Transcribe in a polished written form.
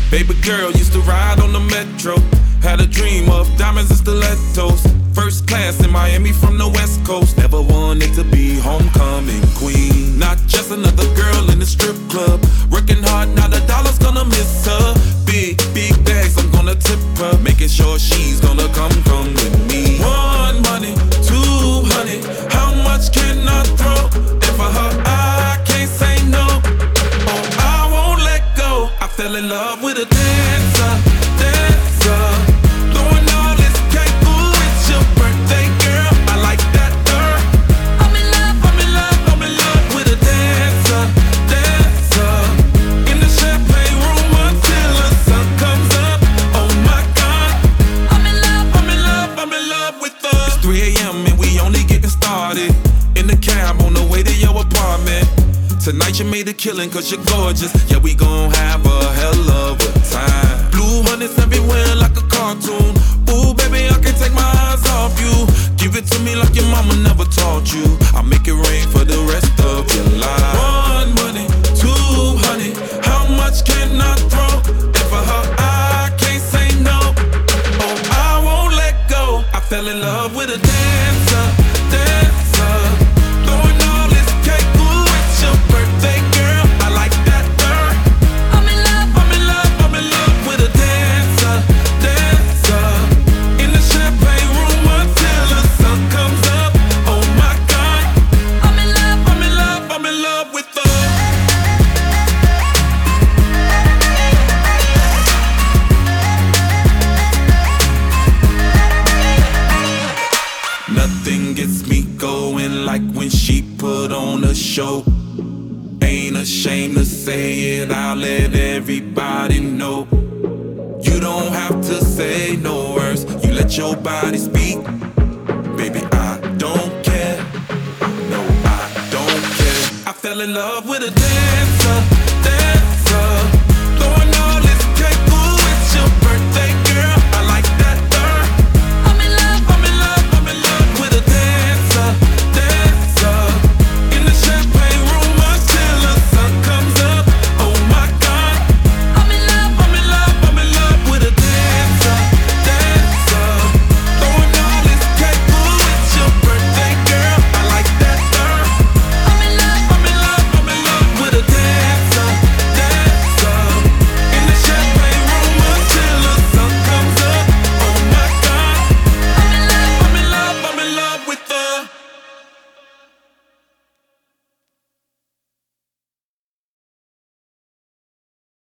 Baby girl used to ride on the metro. Had a dream of diamonds and stilettos. First class in Miami from the West Coast. Never wanted to be homecoming queen. Not just another girl in the strip club. Working hard, now the dollar's gonna miss her. Big bags, I'm gonna tip her. Making sure she's gonna come with me. One money, two honey. How much can I throw? And for her, I can't say no. Oh, I won't let go. I fell in love with a dancer. Throwing all this cake, ooh, it's your birthday, girl. I like that, girl. I'm in love with a dancer. In the champagne room until the sun comes up. Oh my God. I'm in love with her. It's 3 a.m. and we only getting started. In the cab on the way to your apartment. Tonight you made a killing cause you're gorgeous. Yeah, we gon' have a hell of a time. Blue honey's everywhere like a cartoon. Ooh, baby, I can't take my eyes off you. Give it to me like your mama never taught you. I'll make it rain for the rest of your life. One money, two honey. How much can I throw? And for her, I can't say no. Oh, I won't let go. I fell in love with a dancer. Throwing all this cake, ooh, it's your birthday, girl. I like that, girl. I'm in love with a dancer. In the champagne room until the sun comes up. Oh my God. I'm in love with her. Nothing gets me going like when she put on a show. Ain't ashamed to say it, I'll let everybody know. You don't have to say no words, you let your body speak. Baby, I don't care. No, I don't care. I fell in love with a dancer.